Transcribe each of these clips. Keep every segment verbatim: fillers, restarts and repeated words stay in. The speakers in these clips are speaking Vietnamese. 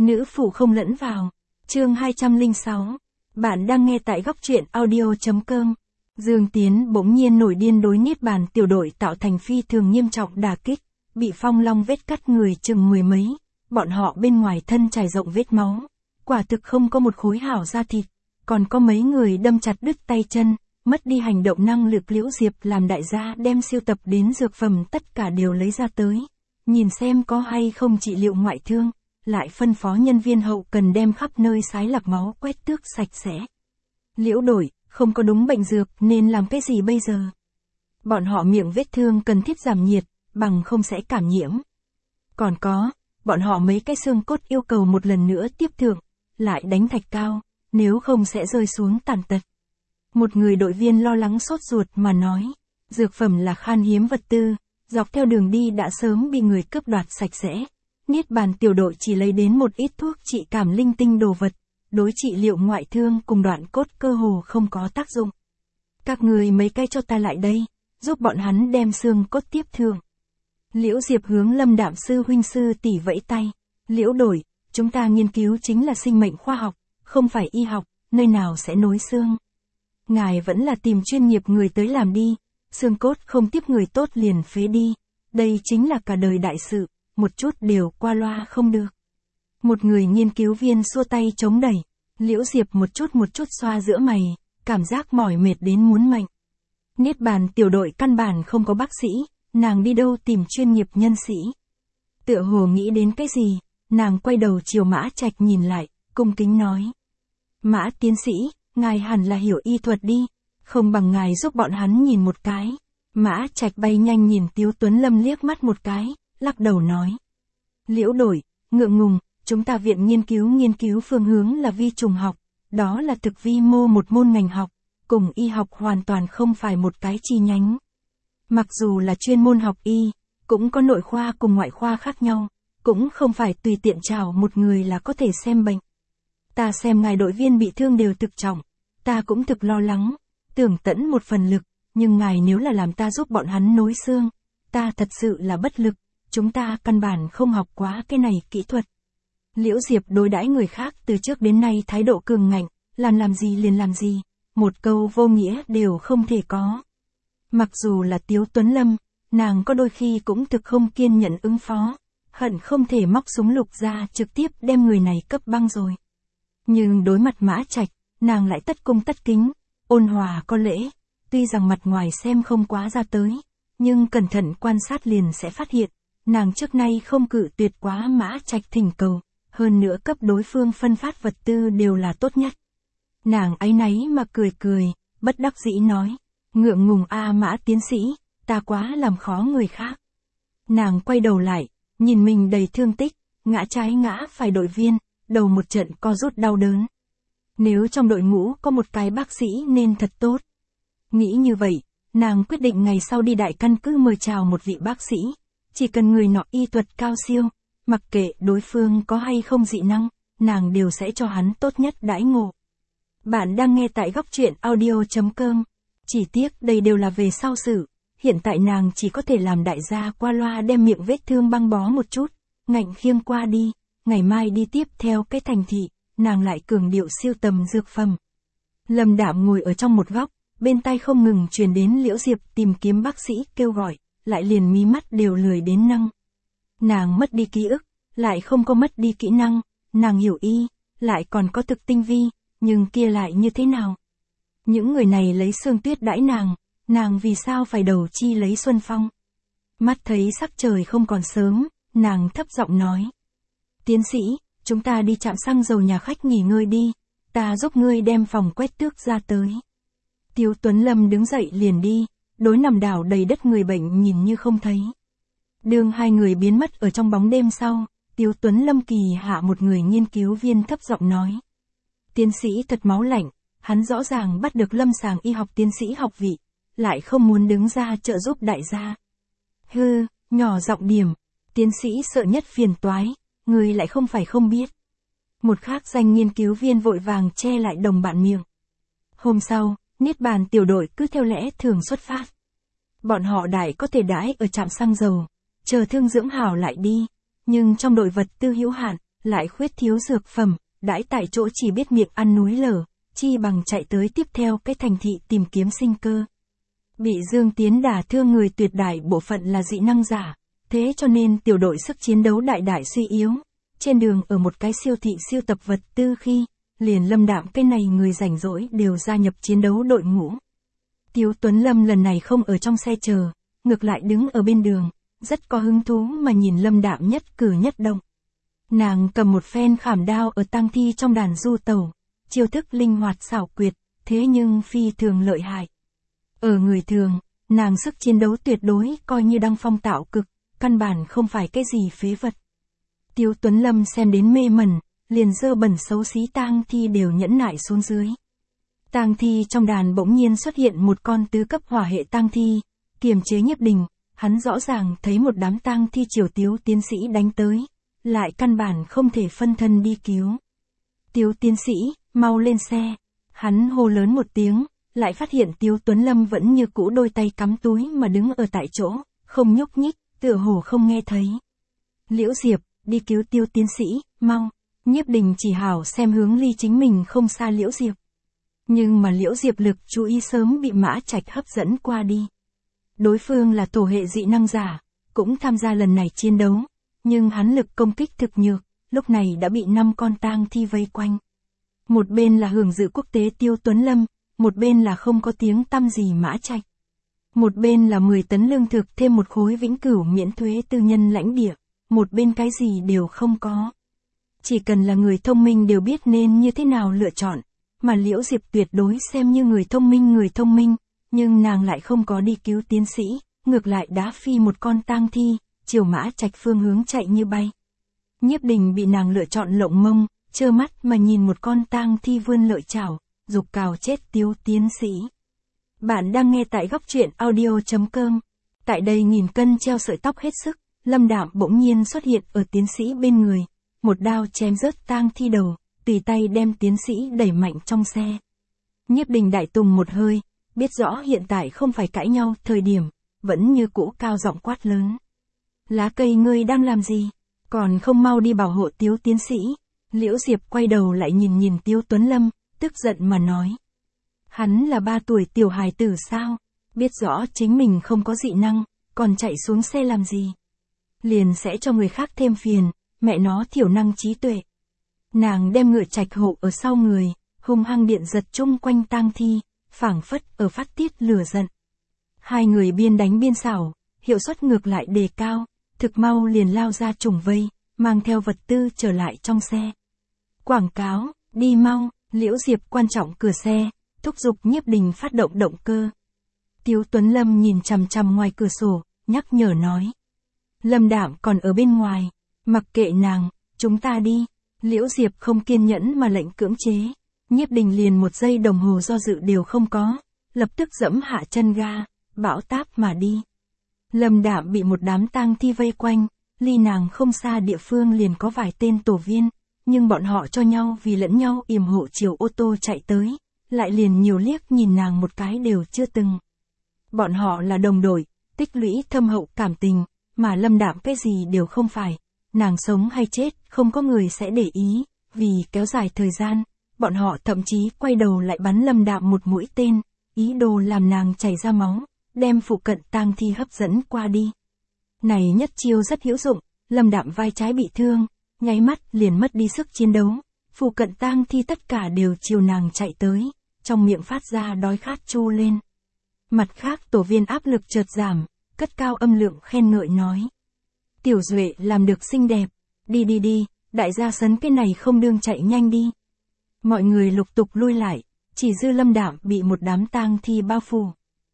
Nữ phụ không lẫn vào. Chương hai trăm lẻ sáu. Bạn đang nghe tại góc truyện audio chấm com. Dương Tiến bỗng nhiên nổi điên đối Niết Bàn tiểu đội tạo thành phi thường nghiêm trọng đả kích, bị Phong Long vết cắt người chừng mười mấy, bọn họ bên ngoài thân trải rộng vết máu, quả thực không có một khối hảo da thịt, còn có mấy người đâm chặt đứt tay chân, mất đi hành động năng lực. Liễu Diệp làm đại gia đem siêu tập đến dược phẩm tất cả đều lấy ra tới, nhìn xem có hay không trị liệu ngoại thương, lại phân phó nhân viên hậu cần đem khắp nơi sái lọc máu quét tước sạch sẽ. Liễu Đổi, không có đúng bệnh dược nên làm cái gì bây giờ? Bọn họ miệng vết thương cần thiết giảm nhiệt, bằng không sẽ cảm nhiễm. Còn có, bọn họ mấy cái xương cốt yêu cầu một lần nữa tiếp thượng, lại đánh thạch cao, nếu không sẽ rơi xuống tàn tật. Một người đội viên lo lắng sốt ruột mà nói, dược phẩm là khan hiếm vật tư, dọc theo đường đi đã sớm bị người cướp đoạt sạch sẽ. Niết Bàn tiểu đội chỉ lấy đến một ít thuốc trị cảm linh tinh đồ vật, đối trị liệu ngoại thương cùng đoạn cốt cơ hồ không có tác dụng. Các người mấy cái cho ta lại đây, giúp bọn hắn đem xương cốt tiếp thượng. Liễu Diệp hướng Lâm Đạm sư huynh sư tỷ vẫy tay. Liễu Đổi, chúng ta nghiên cứu chính là sinh mệnh khoa học, không phải y học, nơi nào sẽ nối xương. Ngài vẫn là tìm chuyên nghiệp người tới làm đi, xương cốt không tiếp người tốt liền phế đi, đây chính là cả đời đại sự, một chút đều qua loa không được. Một người nghiên cứu viên xua tay chống đẩy, Liễu Diệp một chút một chút xoa giữa mày, cảm giác mỏi mệt đến muốn mệnh. Niết Bàn tiểu đội căn bản không có bác sĩ, nàng đi đâu tìm chuyên nghiệp nhân sĩ. Tựa hồ nghĩ đến cái gì, nàng quay đầu chiều Mã Trạch nhìn lại, cung kính nói. Mã tiến sĩ, ngài hẳn là hiểu y thuật đi, không bằng ngài giúp bọn hắn nhìn một cái. Mã Trạch bay nhanh nhìn Tiếu Tuấn Lâm liếc mắt một cái, lắc đầu nói. Liễu Đổi, ngượng ngùng, chúng ta viện nghiên cứu nghiên cứu phương hướng là vi trùng học, đó là thực vi mô một môn ngành học, cùng y học hoàn toàn không phải một cái chi nhánh. Mặc dù là chuyên môn học y, cũng có nội khoa cùng ngoại khoa khác nhau, cũng không phải tùy tiện chào một người là có thể xem bệnh. Ta xem ngài đội viên bị thương đều thực trọng, ta cũng thực lo lắng, tưởng tẫn một phần lực, nhưng ngài nếu là làm ta giúp bọn hắn nối xương, ta thật sự là bất lực, chúng ta căn bản không học quá cái này kỹ thuật. Liễu Diệp đối đãi người khác từ trước đến nay thái độ cường ngạnh, làm làm gì liền làm gì, một câu vô nghĩa đều không thể có. Mặc dù là Tiếu Tuấn Lâm, nàng có đôi khi cũng thực không kiên nhẫn ứng phó, hận không thể móc súng lục ra trực tiếp đem người này cấp băng rồi. Nhưng đối mặt Mã Trạch, nàng lại tất cung tất kính, ôn hòa có lễ, tuy rằng mặt ngoài xem không quá ra tới, nhưng cẩn thận quan sát liền sẽ phát hiện, nàng trước nay không cự tuyệt quá Mã Trạch thỉnh cầu, hơn nữa cấp đối phương phân phát vật tư đều là tốt nhất. Nàng áy náy mà cười cười, bất đắc dĩ nói, ngượng ngùng a Mã tiến sĩ, ta quá làm khó người khác. Nàng quay đầu lại, nhìn mình đầy thương tích, ngã trái ngã phải đội viên, đầu một trận co rút đau đớn. Nếu trong đội ngũ có một cái bác sĩ nên thật tốt. Nghĩ như vậy, nàng quyết định ngày sau đi đại căn cứ mời chào một vị bác sĩ, chỉ cần người nọ y thuật cao siêu, mặc kệ đối phương có hay không dị năng, nàng đều sẽ cho hắn tốt nhất đãi ngộ. Bạn đang nghe tại góc truyện audio chấm com. Chỉ tiếc đây đều là về sau sự, hiện tại nàng chỉ có thể làm đại gia qua loa đem miệng vết thương băng bó một chút, ngạnh khiêng qua đi, ngày mai đi tiếp theo cái thành thị, nàng lại cường điệu siêu tầm dược phẩm. Lâm Đạm ngồi ở trong một góc, bên tai không ngừng truyền đến Liễu Diệp tìm kiếm bác sĩ kêu gọi, lại liền mí mắt đều lười đến nâng. Nàng mất đi ký ức, lại không có mất đi kỹ năng, nàng hiểu y, lại còn có thực tinh vi, nhưng kia lại như thế nào? Những người này lấy Sương Tuyết đãi nàng, nàng vì sao phải đầu chi lấy Xuân Phong? Mắt thấy sắc trời không còn sớm, nàng thấp giọng nói. Tiến sĩ, chúng ta đi trạm xăng dầu nhà khách nghỉ ngơi đi, ta giúp ngươi đem phòng quét tước ra tới. Tiếu Tuấn Lâm đứng dậy liền đi, đối nằm đảo đầy đất người bệnh nhìn như không thấy. Đương hai người biến mất ở trong bóng đêm sau, Tiếu Tuấn Lâm kỳ hạ một người nghiên cứu viên thấp giọng nói. Tiến sĩ thật máu lạnh, hắn rõ ràng bắt được lâm sàng y học tiến sĩ học vị, lại không muốn đứng ra trợ giúp đại gia. Hư, nhỏ giọng điểm, tiến sĩ sợ nhất phiền toái, người lại không phải không biết. Một khác danh nghiên cứu viên vội vàng che lại đồng bạn miệng. Hôm sau, Niết Bàn tiểu đội cứ theo lẽ thường xuất phát. Bọn họ đại có thể đãi ở trạm xăng dầu, chờ thương dưỡng hảo lại đi, nhưng trong đội vật tư hữu hạn, lại khuyết thiếu dược phẩm, đãi tại chỗ chỉ biết miệng ăn núi lở, chi bằng chạy tới tiếp theo cái thành thị tìm kiếm sinh cơ. Bị Dương Tiến đả thương người tuyệt đại bộ phận là dị năng giả, thế cho nên tiểu đội sức chiến đấu đại đại suy yếu. Trên đường ở một cái siêu thị siêu tập vật tư khi, liền Lâm Đạm cái này người rảnh rỗi đều gia nhập chiến đấu đội ngũ. Tiếu Tuấn Lâm lần này không ở trong xe chờ, ngược lại đứng ở bên đường, rất có hứng thú mà nhìn Lâm Đạm nhất cử nhất động. Nàng cầm một phen khảm đao ở tang thi trong đàn du tàu, chiêu thức linh hoạt xảo quyệt, thế nhưng phi thường lợi hại. Ở người thường, nàng sức chiến đấu tuyệt đối coi như đăng phong tạo cực, căn bản không phải cái gì phế vật. Tiếu Tuấn Lâm xem đến mê mẩn, liền dơ bẩn xấu xí tang thi đều nhẫn nại xuống dưới. Tang thi trong đàn bỗng nhiên xuất hiện một con tứ cấp hỏa hệ tang thi, kiềm chế Nhiếp Đình, hắn rõ ràng thấy một đám tang thi chiều Tiếu tiến sĩ đánh tới, lại căn bản không thể phân thân đi cứu. Tiếu tiến sĩ, mau lên xe. Hắn hô lớn một tiếng, lại phát hiện Tiếu Tuấn Lâm vẫn như cũ đôi tay cắm túi mà đứng ở tại chỗ, không nhúc nhích, tựa hồ không nghe thấy. Liễu Diệp, đi cứu Tiếu tiến sĩ, mau. Nhiếp Đình chỉ hảo xem hướng ly chính mình không xa Liễu Diệp. Nhưng mà Liễu Diệp lực chú ý sớm bị Mã Trạch hấp dẫn qua đi. Đối phương là thổ hệ dị năng giả, cũng tham gia lần này chiến đấu, nhưng hắn lực công kích thực nhược, lúc này đã bị năm con tang thi vây quanh. Một bên là hưởng dự quốc tế Tiếu Tuấn Lâm, một bên là không có tiếng tăm gì Mã Trạch. Một bên là mười tấn lương thực thêm một khối vĩnh cửu miễn thuế tư nhân lãnh địa, một bên cái gì đều không có. Chỉ cần là người thông minh đều biết nên như thế nào lựa chọn, mà Liễu Diệp tuyệt đối xem như người thông minh người thông minh, nhưng nàng lại không có đi cứu tiến sĩ, ngược lại đá phi một con tang thi, chiều Mã Trạch phương hướng chạy như bay. Nhiếp Đình bị nàng lựa chọn lộng mông, trơ mắt mà nhìn một con tang thi vươn lợi chảo, dục cào chết Tiếu tiến sĩ. Bạn đang nghe tại góc truyện audio chấm com. Tại đây nghìn cân treo sợi tóc hết sức, Lâm Đạm bỗng nhiên xuất hiện ở tiến sĩ bên người, một đao chém rớt tang thi đầu, tùy tay đem tiến sĩ đẩy mạnh trong xe. Nhiếp Đình đại tùng một hơi, biết rõ hiện tại không phải cãi nhau thời điểm, vẫn như cũ cao giọng quát lớn. Lá cây ngươi đang làm gì? Còn không mau đi bảo hộ Tiếu tiến sĩ. Liễu Diệp quay đầu lại nhìn nhìn Tiếu Tuấn Lâm, tức giận mà nói. Hắn là ba tuổi tiểu hài tử sao? Biết rõ chính mình không có dị năng, còn chạy xuống xe làm gì? Liền sẽ cho người khác thêm phiền, mẹ nó thiểu năng trí tuệ. Nàng đem ngựa Trạch hộ ở sau người, hung hăng điện giật chung quanh tang thi, phảng phất ở phát tiết lửa giận. Hai người biên đánh biên xảo, hiệu suất ngược lại đề cao, thực mau liền lao ra trùng vây, mang theo vật tư trở lại trong xe. Quảng cáo, đi mau, Liễu Diệp quan trọng cửa xe, thúc giục Nhiếp Đình phát động động cơ. Tiếu Tuấn Lâm nhìn chằm chằm ngoài cửa sổ, nhắc nhở nói. Lâm Đạm còn ở bên ngoài, mặc kệ nàng, chúng ta đi. Liễu Diệp không kiên nhẫn mà lệnh cưỡng chế. Nhiếp Đình liền một giây đồng hồ do dự đều không có, lập tức dẫm hạ chân ga, bão táp mà đi. Lâm Đạm bị một đám tang thi vây quanh, ly nàng không xa địa phương liền có vài tên tổ viên, nhưng bọn họ cho nhau vì lẫn nhau yểm hộ chiều ô tô chạy tới, lại liền nhiều liếc nhìn nàng một cái đều chưa từng. Bọn họ là đồng đội, tích lũy thâm hậu cảm tình, mà Lâm Đạm cái gì đều không phải, nàng sống hay chết không có người sẽ để ý, vì kéo dài thời gian, bọn họ thậm chí quay đầu lại bắn Lâm Đạm một mũi tên, ý đồ làm nàng chảy ra máu, đem phụ cận tang thi hấp dẫn qua đi. Này nhất chiêu rất hữu dụng, Lâm Đạm vai trái bị thương, nháy mắt liền mất đi sức chiến đấu, phụ cận tang thi tất cả đều chiều nàng chạy tới, trong miệng phát ra đói khát chu lên. Mặt khác tổ viên áp lực chợt giảm, cất cao âm lượng khen ngợi nói. Tiểu Duệ làm được xinh đẹp, đi đi đi, đại gia sấn cái này không đương chạy nhanh đi. Mọi người lục tục lui lại, chỉ dư Lâm Đạm bị một đám tang thi bao phủ.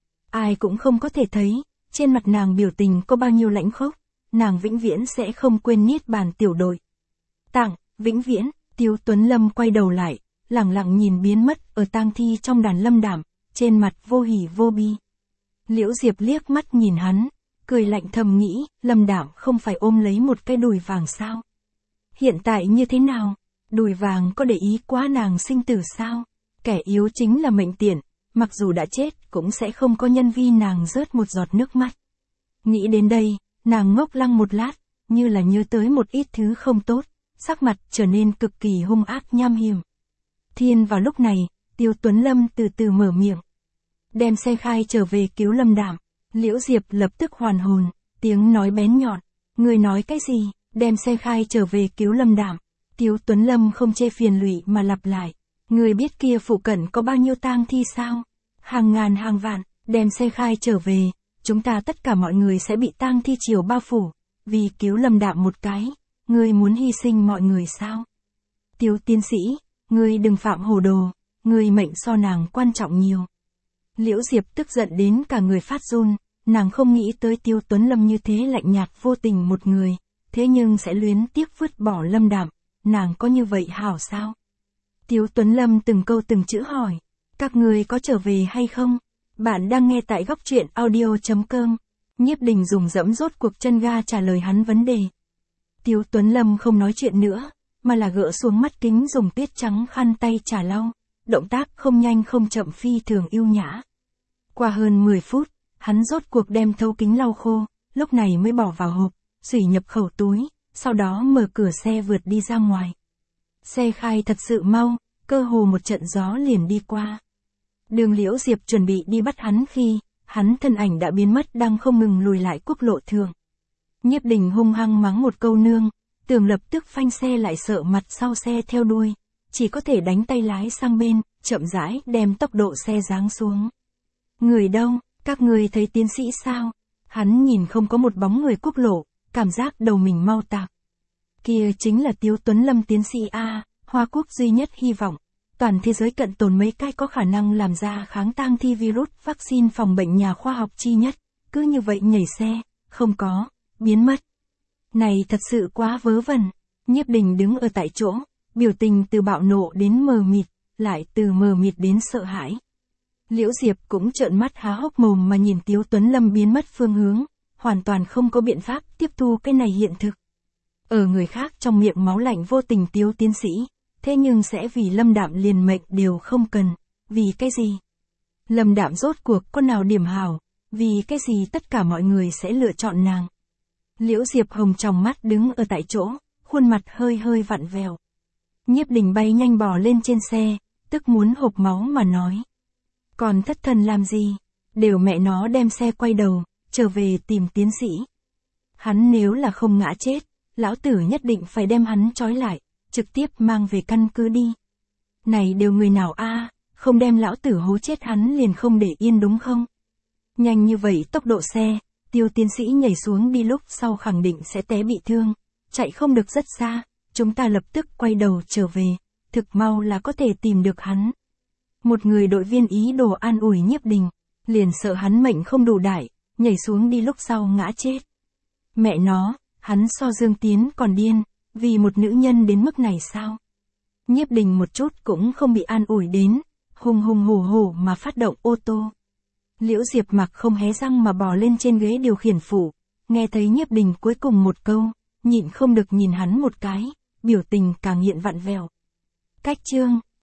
Ai cũng không có thể thấy, trên mặt nàng biểu tình có bao nhiêu lãnh khốc, nàng vĩnh viễn sẽ không quên niết bàn tiểu đội. Tặng, vĩnh viễn, Tiếu Tuấn Lâm quay đầu lại, lẳng lặng nhìn biến mất ở tang thi trong đàn Lâm Đạm, trên mặt vô hỉ vô bi. Liễu Diệp liếc mắt nhìn hắn, cười lạnh thầm nghĩ, Lâm Đạm không phải ôm lấy một cái đùi vàng sao? Hiện tại như thế nào? Đùi vàng có để ý quá nàng sinh tử sao? Kẻ yếu chính là mệnh tiện, mặc dù đã chết cũng sẽ không có nhân vi nàng rớt một giọt nước mắt. Nghĩ đến đây, nàng ngốc lăng một lát, như là nhớ tới một ít thứ không tốt, sắc mặt trở nên cực kỳ hung ác nham hiểm. Thiên vào lúc này, Tiêu Tuấn Lâm từ từ mở miệng. Đem xe khai trở về cứu Lâm Đạm. Liễu Diệp lập tức hoàn hồn, tiếng nói bén nhọn. Người nói cái gì, đem xe khai trở về cứu Lâm Đạm. Tiêu Tuấn Lâm không chê phiền lụy mà lặp lại. Người biết kia phụ cận có bao nhiêu tang thi sao? Hàng ngàn hàng vạn, đem xe khai trở về, chúng ta tất cả mọi người sẽ bị tang thi triều bao phủ. Vì cứu Lâm Đạm một cái, ngươi muốn hy sinh mọi người sao? Tiêu tiến sĩ, ngươi đừng phạm hồ đồ, ngươi mệnh so nàng quan trọng nhiều. Liễu Diệp tức giận đến cả người phát run, nàng không nghĩ tới Tiêu Tuấn Lâm như thế lạnh nhạt vô tình một người, thế nhưng sẽ luyến tiếc vứt bỏ Lâm Đạm, nàng có như vậy hảo sao? Tiêu Tuấn Lâm từng câu từng chữ hỏi, các người có trở về hay không? Bạn đang nghe tại góc truyện audio chấm com. Nhiếp Đình dùng dẫm rốt cuộc chân ga trả lời hắn vấn đề. Tiêu Tuấn Lâm không nói chuyện nữa, mà là gỡ xuống mắt kính dùng tuyết trắng khăn tay chà lau, động tác không nhanh không chậm phi thường yêu nhã. Qua hơn mười phút, hắn rốt cuộc đem thấu kính lau khô, lúc này mới bỏ vào hộp, xủy nhập khẩu túi, sau đó mở cửa xe vượt đi ra ngoài. Xe khai thật sự mau, cơ hồ một trận gió liền đi qua. Đường Liễu Diệp chuẩn bị đi bắt hắn khi, hắn thân ảnh đã biến mất đang không ngừng lùi lại quốc lộ thường. Nhiếp Đình hung hăng mắng một câu nương, Tường lập tức phanh xe lại sợ mặt sau xe theo đuôi, chỉ có thể đánh tay lái sang bên, chậm rãi đem tốc độ xe giáng xuống. Người đâu, các người thấy tiến sĩ sao? Hắn nhìn không có một bóng người quốc lộ, cảm giác đầu mình mau tạc. Kia chính là Tiêu Tuấn Lâm tiến sĩ A, Hoa Quốc duy nhất hy vọng. Toàn thế giới cận tồn mấy cái có khả năng làm ra kháng tang thi virus vaccine phòng bệnh nhà khoa học chi nhất, cứ như vậy nhảy xe, không có, biến mất. Này thật sự quá vớ vẩn. Nhiếp Đình đứng ở tại chỗ, biểu tình từ bạo nộ đến mờ mịt, lại từ mờ mịt đến sợ hãi. Liễu Diệp cũng trợn mắt há hốc mồm mà nhìn Tiêu Tuấn Lâm biến mất phương hướng, hoàn toàn không có biện pháp tiếp thu cái này hiện thực. Ở người khác trong miệng máu lạnh vô tình Tiêu tiến sĩ, thế nhưng sẽ vì Lâm Đạm liền mệnh đều không cần, vì cái gì? Lâm Đạm rốt cuộc có nào điểm hảo, vì cái gì tất cả mọi người sẽ lựa chọn nàng? Liễu Diệp hồng trong mắt đứng ở tại chỗ, khuôn mặt hơi hơi vặn vẹo. Nhiếp Đình bay nhanh bò lên trên xe, tức muốn hộc máu mà nói. Còn thất thần làm gì? Đều mẹ nó đem xe quay đầu, trở về tìm tiến sĩ. Hắn nếu là không ngã chết, lão tử nhất định phải đem hắn trói lại, trực tiếp mang về căn cứ đi. Này đều người nào a, không đem lão tử hố chết hắn liền không để yên đúng không? Nhanh như vậy tốc độ xe, Tiêu tiến sĩ nhảy xuống đi lúc sau khẳng định sẽ té bị thương, chạy không được rất xa, chúng ta lập tức quay đầu trở về, thực mau là có thể tìm được hắn. Một người đội viên ý đồ an ủi Nhiếp Đình, liền sợ hắn mệnh không đủ đại, nhảy xuống đi lúc sau ngã chết. Mẹ nó, hắn so Dương Tiến còn điên, vì một nữ nhân đến mức này sao? Nhiếp Đình một chút cũng không bị an ủi đến, hùng hùng hổ hổ mà phát động ô tô. Liễu Diệp mặc không hé răng mà bò lên trên ghế điều khiển phụ, nghe thấy Nhiếp Đình cuối cùng một câu, nhịn không được nhìn hắn một cái, biểu tình càng hiện vặn vẹo. Cách chương